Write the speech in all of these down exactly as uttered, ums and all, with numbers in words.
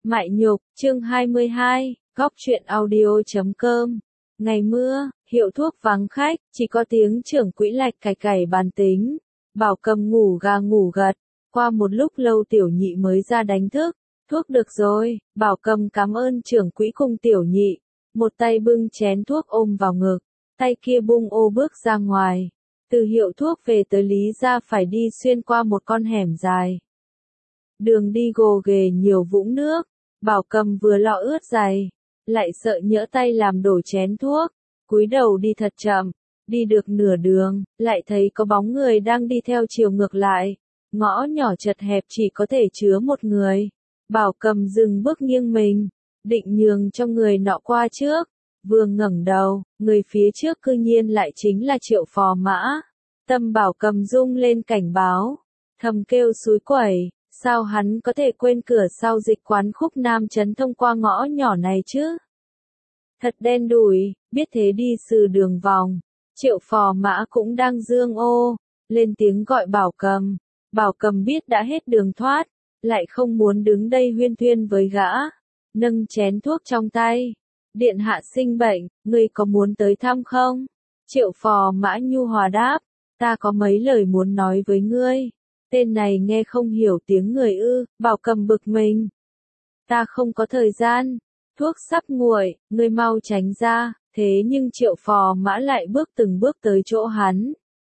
Mại Nhục, chương hai mươi hai, góc truyện audio chấm com. Ngày mưa, hiệu thuốc vắng khách, chỉ có tiếng trưởng quỹ lạch cạch cày bàn tính. Bảo Cầm ngủ gà ngủ gật, qua một lúc lâu Tiểu Nhị mới ra đánh thức. Thuốc được rồi, Bảo Cầm cảm ơn trưởng quỹ cùng Tiểu Nhị. Một tay bưng chén thuốc ôm vào ngực, tay kia bung ô bước ra ngoài. Từ hiệu thuốc về tới Lý gia phải đi xuyên qua một con hẻm dài. Đường đi gồ ghề nhiều vũng nước, Bảo Cầm vừa lo ướt giày, lại sợ nhỡ tay làm đổ chén thuốc, cúi đầu đi thật chậm, đi được nửa đường, lại thấy có bóng người đang đi theo chiều ngược lại, ngõ nhỏ chật hẹp chỉ có thể chứa một người. Bảo Cầm dừng bước nghiêng mình, định nhường cho người nọ qua trước, vừa ngẩng đầu, người phía trước cư nhiên lại chính là Triệu Phò Mã. Tâm Bảo Cầm rung lên cảnh báo, thầm kêu xúi quẩy. Sao hắn có thể quên cửa sau dịch quán Khúc Nam Trấn thông qua ngõ nhỏ này chứ? Thật đen đủi, biết thế đi từ đường vòng. Triệu Phò Mã cũng đang dương ô, lên tiếng gọi Bảo Cầm. Bảo Cầm biết đã hết đường thoát, lại không muốn đứng đây huyên thuyên với gã. Nâng chén thuốc trong tay. Điện hạ sinh bệnh, ngươi có muốn tới thăm không? Triệu Phò Mã nhu hòa đáp, ta có mấy lời muốn nói với ngươi. Tên này nghe không hiểu tiếng người ư, Bảo Cầm bực mình. Ta không có thời gian, thuốc sắp nguội, ngươi mau tránh ra, thế nhưng Triệu Phò Mã lại bước từng bước tới chỗ hắn.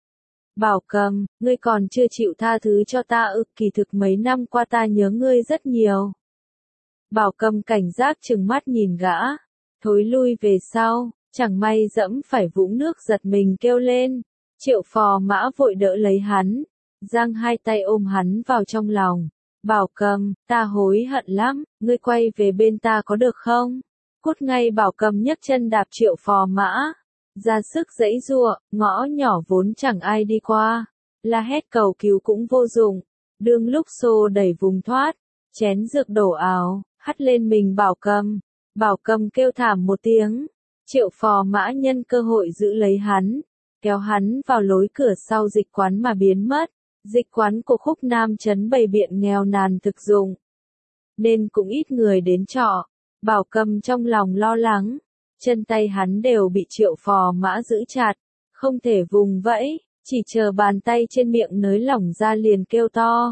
Bảo Cầm, ngươi còn chưa chịu tha thứ cho ta ư, kỳ thực mấy năm qua ta nhớ ngươi rất nhiều. Bảo Cầm cảnh giác trừng mắt nhìn gã, thối lui về sau, chẳng may dẫm phải vũng nước giật mình kêu lên. Triệu Phò Mã vội đỡ lấy hắn, giang hai tay ôm hắn vào trong lòng. Bảo Cầm, ta hối hận lắm, ngươi quay về bên ta có được không? Cút ngay. Bảo Cầm nhấc chân đạp Triệu Phò Mã, ra sức giãy giụa, ngõ nhỏ vốn chẳng ai đi qua, la hét cầu cứu cũng vô dụng. Đương lúc xô đẩy vùng thoát, chén dược đổ ào, hắt lên mình Bảo Cầm. Bảo Cầm kêu thảm một tiếng, Triệu Phò Mã nhân cơ hội giữ lấy hắn, kéo hắn vào lối cửa sau dịch quán mà biến mất. Dịch quán của Khúc Nam Trấn bày biện nghèo nàn thực dụng, nên cũng ít người đến trọ. Bảo Cầm trong lòng lo lắng, chân tay hắn đều bị Triệu Phò Mã giữ chặt, không thể vùng vẫy, chỉ chờ bàn tay trên miệng nới lỏng ra liền kêu to.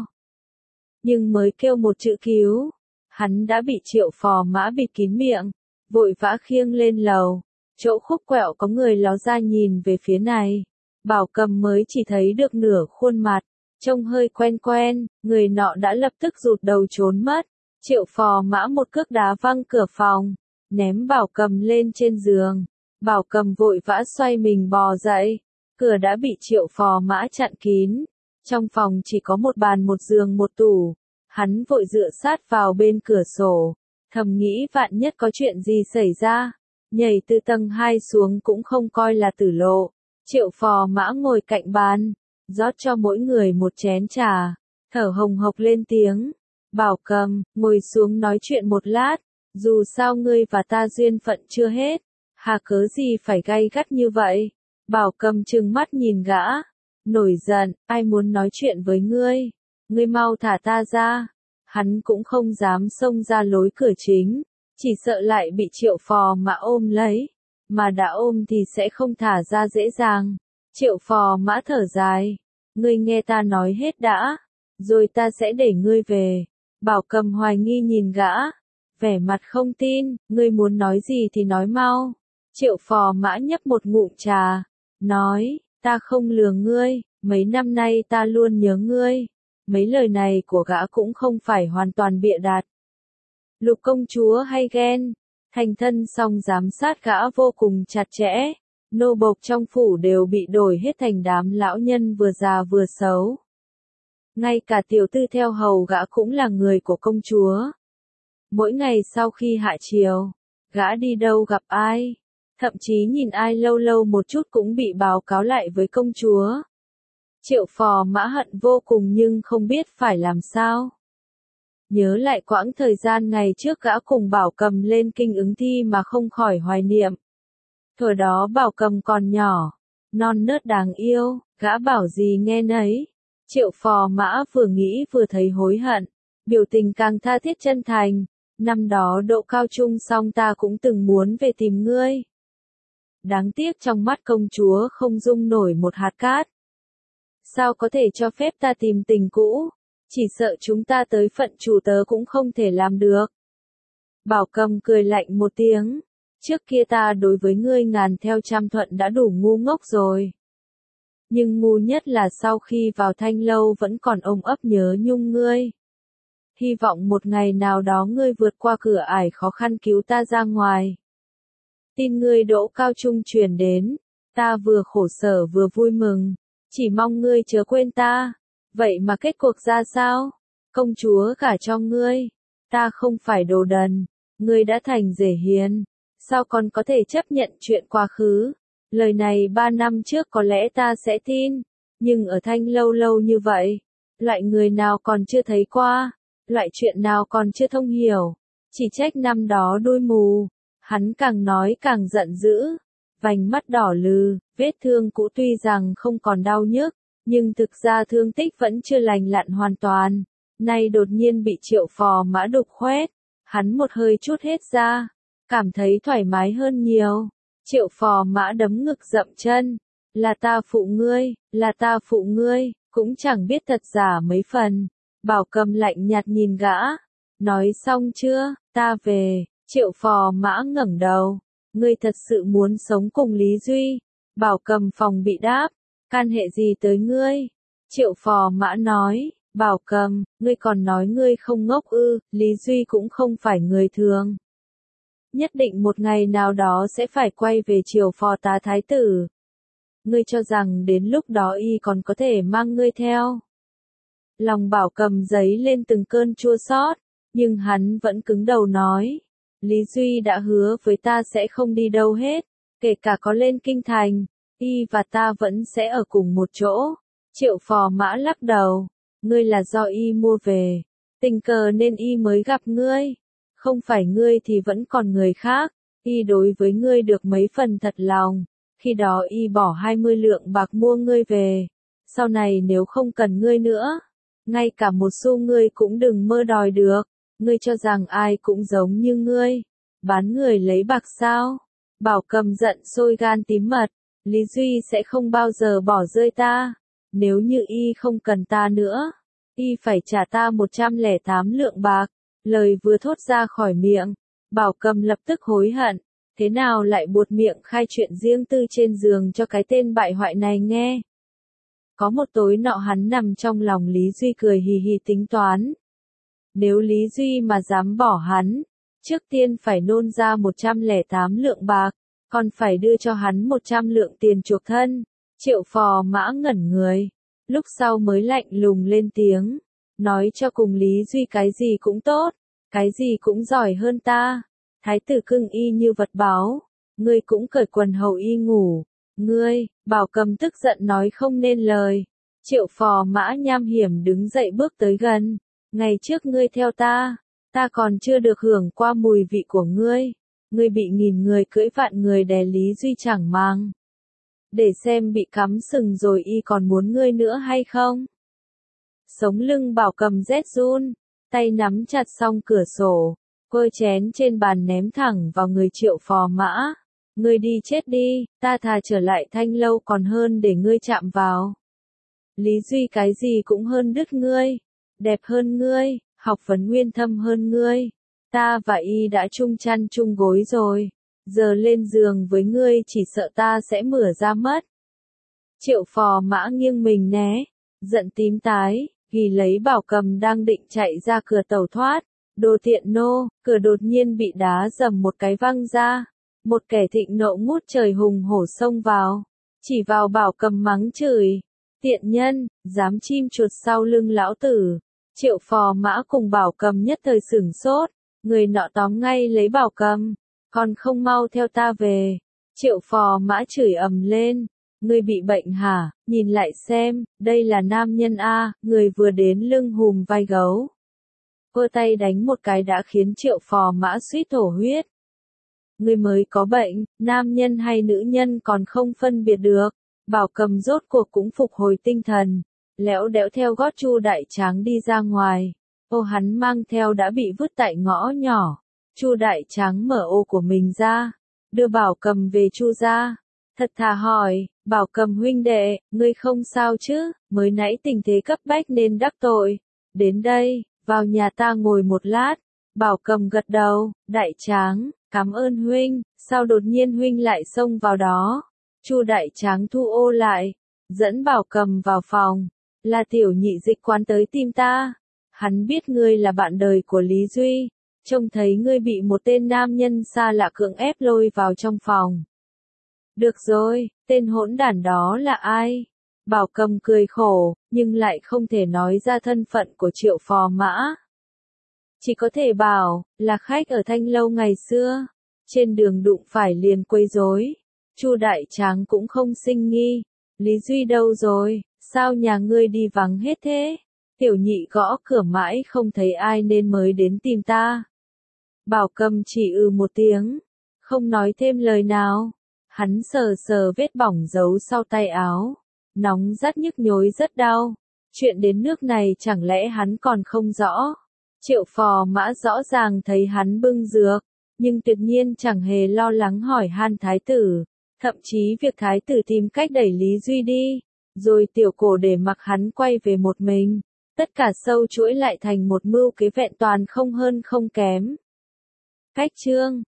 Nhưng mới kêu một chữ cứu, hắn đã bị Triệu Phò Mã bịt kín miệng, vội vã khiêng lên lầu. Chỗ khúc quẹo có người ló ra nhìn về phía này, Bảo Cầm mới chỉ thấy được nửa khuôn mặt. Trông hơi quen quen, người nọ đã lập tức rụt đầu trốn mất. Triệu Phò Mã một cước đá văng cửa phòng, ném Bảo Cầm lên trên giường. Bảo Cầm vội vã xoay mình bò dậy, cửa đã bị Triệu Phò Mã chặn kín. Trong phòng chỉ có một bàn một giường một tủ, hắn vội dựa sát vào bên cửa sổ, thầm nghĩ vạn nhất có chuyện gì xảy ra, nhảy từ tầng hai xuống cũng không coi là tử lộ. Triệu Phò Mã ngồi cạnh bàn, rót cho mỗi người một chén trà, thở hồng hộc lên tiếng. Bảo Cầm, ngồi xuống nói chuyện một lát, dù sao ngươi và ta duyên phận chưa hết, hà cớ gì phải gay gắt như vậy. Bảo Cầm trừng mắt nhìn gã, nổi giận, ai muốn nói chuyện với ngươi, ngươi mau thả ta ra. Hắn cũng không dám xông ra lối cửa chính, chỉ sợ lại bị Triệu Phò Mã ôm lấy, mà đã ôm thì sẽ không thả ra dễ dàng. Triệu Phò Mã thở dài, ngươi nghe ta nói hết đã, rồi ta sẽ để ngươi về. Bảo Cầm hoài nghi nhìn gã, vẻ mặt không tin, ngươi muốn nói gì thì nói mau. Triệu Phò Mã nhấp một ngụm trà, nói, ta không lừa ngươi, mấy năm nay ta luôn nhớ ngươi. Mấy lời này của gã cũng không phải hoàn toàn bịa đặt. Lục công chúa hay ghen, thành thân xong giám sát gã vô cùng chặt chẽ. Nô bộc trong phủ đều bị đổi hết thành đám lão nhân vừa già vừa xấu. Ngay cả tiểu tư theo hầu gã cũng là người của công chúa. Mỗi ngày sau khi hạ chiều, gã đi đâu gặp ai, thậm chí nhìn ai lâu lâu một chút cũng bị báo cáo lại với công chúa. Triệu Phò Mã hận vô cùng nhưng không biết phải làm sao. Nhớ lại quãng thời gian ngày trước gã cùng Bảo Cầm lên kinh ứng thi mà không khỏi hoài niệm. Thời đó Bảo Cầm còn nhỏ, non nớt đáng yêu, gã bảo gì nghe nấy. Triệu Phò Mã vừa nghĩ vừa thấy hối hận, biểu tình càng tha thiết chân thành. Năm đó đỗ cao trung xong ta cũng từng muốn về tìm ngươi. Đáng tiếc trong mắt công chúa không dung nổi một hạt cát. Sao có thể cho phép ta tìm tình cũ, chỉ sợ chúng ta tới phận chủ tớ cũng không thể làm được. Bảo Cầm cười lạnh một tiếng, trước kia ta đối với ngươi ngàn theo trăm thuận đã đủ ngu ngốc rồi. Nhưng ngu nhất là sau khi vào Thanh Lâu vẫn còn ôm ấp nhớ nhung ngươi. Hy vọng một ngày nào đó ngươi vượt qua cửa ải khó khăn cứu ta ra ngoài. Tin ngươi đỗ cao trung truyền đến, ta vừa khổ sở vừa vui mừng, chỉ mong ngươi chớ quên ta. Vậy mà kết cuộc ra sao? Công chúa gả cho ngươi, ta không phải đồ đần, ngươi đã thành rể hiền, sao còn có thể chấp nhận chuyện quá khứ? Lời này ba năm trước có lẽ ta sẽ tin, nhưng ở Thanh Lâu lâu như vậy, loại người nào còn chưa thấy qua, loại chuyện nào còn chưa thông hiểu, chỉ trách năm đó đuôi mù. Hắn càng nói càng giận dữ, vành mắt đỏ lừ, vết thương cũ tuy rằng không còn đau nhức, nhưng thực ra thương tích vẫn chưa lành lặn hoàn toàn. Nay đột nhiên bị Triệu Phò Mã đục khoét, hắn một hơi trút hết ra, cảm thấy thoải mái hơn nhiều. Triệu Phò Mã đấm ngực dậm chân, là ta phụ ngươi, là ta phụ ngươi, cũng chẳng biết thật giả mấy phần. Bảo Cầm lạnh nhạt nhìn gã, nói xong chưa, ta về. Triệu Phò Mã ngẩng đầu, ngươi thật sự muốn sống cùng Lý Duy? Bảo Cầm phòng bị đáp, can hệ gì tới ngươi? Triệu Phò Mã nói, Bảo Cầm, ngươi còn nói ngươi không ngốc ư, Lý Duy cũng không phải người thường. Nhất định một ngày nào đó sẽ phải quay về triều phò tá thái tử. Ngươi cho rằng đến lúc đó y còn có thể mang ngươi theo. Lòng Bảo Cầm giấy lên từng cơn chua xót, nhưng hắn vẫn cứng đầu nói. Lý Duy đã hứa với ta sẽ không đi đâu hết, kể cả có lên kinh thành, y và ta vẫn sẽ ở cùng một chỗ. Triệu Phò Mã lắc đầu, ngươi là do y mua về, tình cờ nên y mới gặp ngươi, không phải ngươi thì vẫn còn người khác, y đối với ngươi được mấy phần thật lòng, khi đó y bỏ hai mươi lượng bạc mua ngươi về, sau này nếu không cần ngươi nữa, ngay cả một xu ngươi cũng đừng mơ đòi được. Ngươi cho rằng ai cũng giống như ngươi, bán người lấy bạc sao? Bảo Cầm giận sôi gan tím mật, Lý Duy sẽ không bao giờ bỏ rơi ta, nếu như y không cần ta nữa, y phải trả ta một trăm lẻ tám lượng bạc. Lời vừa thốt ra khỏi miệng, Bảo Cầm lập tức hối hận, thế nào lại buột miệng khai chuyện riêng tư trên giường cho cái tên bại hoại này nghe. Có một tối nọ hắn nằm trong lòng Lý Duy cười hì hì tính toán. Nếu Lý Duy mà dám bỏ hắn, trước tiên phải nôn ra một trăm lẻ tám lượng bạc, còn phải đưa cho hắn một trăm lượng tiền chuộc thân. Triệu Phò Mã ngẩn người, lúc sau mới lạnh lùng lên tiếng, nói cho cùng Lý Duy cái gì cũng tốt, cái gì cũng giỏi hơn ta. Thái tử cưng y như vật báo, ngươi cũng cởi quần hầu y ngủ. Ngươi, Bảo Cầm tức giận nói không nên lời. Triệu Phò Mã nham hiểm đứng dậy bước tới gần. Ngày trước ngươi theo ta, ta còn chưa được hưởng qua mùi vị của ngươi. Ngươi bị nghìn người cưỡi vạn người đè Lý Duy chẳng màng. Để xem bị cắm sừng rồi y còn muốn ngươi nữa hay không. Sống lưng Bảo Cầm rét run, tay nắm chặt song cửa sổ, quơ chén trên bàn ném thẳng vào người Triệu Phò Mã. Ngươi đi chết đi, ta thà trở lại Thanh Lâu còn hơn để ngươi chạm vào. Lý Duy cái gì cũng hơn đứt ngươi, đẹp hơn ngươi, học vấn nguyên thâm hơn ngươi. Ta và y đã chung chăn chung gối rồi, giờ lên giường với ngươi chỉ sợ ta sẽ mửa ra mất. Triệu Phò Mã nghiêng mình né, giận tím tái, ghi lấy Bảo Cầm đang định chạy ra cửa tẩu thoát. Đồ tiện nô, cửa đột nhiên bị đá dầm một cái văng ra. Một kẻ thịnh nộ ngút trời hùng hổ xông vào, chỉ vào Bảo Cầm mắng chửi. Tiện nhân, dám chim chuột sau lưng lão tử. Triệu Phò Mã cùng Bảo Cầm nhất thời sửng sốt, người nọ tóm ngay lấy Bảo Cầm, còn không mau theo ta về. Triệu Phò Mã chửi ầm lên, ngươi bị bệnh hả, nhìn lại xem, đây là nam nhân a, người vừa đến lưng hùm vai gấu. Vơ tay đánh một cái đã khiến Triệu Phò Mã suýt thổ huyết. Ngươi mới có bệnh, nam nhân hay nữ nhân còn không phân biệt được. Bảo Cầm rốt cuộc cũng phục hồi tinh thần, lẽo đẽo theo gót Chu Đại Tráng đi ra ngoài. Ô hắn mang theo đã bị vứt tại ngõ nhỏ. Chu Đại Tráng mở ô của mình ra, đưa Bảo Cầm về Chu gia. Thật thà hỏi, Bảo Cầm huynh đệ, ngươi không sao chứ, mới nãy tình thế cấp bách nên đắc tội. Đến đây, vào nhà ta ngồi một lát. Bảo Cầm gật đầu, Đại Tráng, cảm ơn huynh, sao đột nhiên huynh lại xông vào đó. Chu Đại Tráng thu ô lại, dẫn Bảo Cầm vào phòng, là tiểu nhị dịch quán tới tìm ta. Hắn biết ngươi là bạn đời của Lý Duy, trông thấy ngươi bị một tên nam nhân xa lạ cưỡng ép lôi vào trong phòng. Được rồi, tên hỗn đản đó là ai? Bảo Cầm cười khổ, nhưng lại không thể nói ra thân phận của Triệu Phò Mã. Chỉ có thể bảo, là khách ở Thanh Lâu ngày xưa, trên đường đụng phải liền quấy rối. Chu Đại Tráng cũng không sinh nghi, Lý Duy đâu rồi, sao nhà ngươi đi vắng hết thế? Tiểu nhị gõ cửa mãi không thấy ai nên mới đến tìm ta. Bảo Cầm chỉ ừ một tiếng, không nói thêm lời nào. Hắn sờ sờ vết bỏng giấu sau tay áo, nóng rát nhức nhối rất đau. Chuyện đến nước này chẳng lẽ hắn còn không rõ? Triệu Phò Mã rõ ràng thấy hắn bưng dược, nhưng tuyệt nhiên chẳng hề lo lắng hỏi han thái tử, thậm chí việc thái tử tìm cách đẩy Lý Duy đi, rồi tiểu cổ để mặc hắn quay về một mình, tất cả sâu chuỗi lại thành một mưu kế vẹn toàn không hơn không kém. Cách chương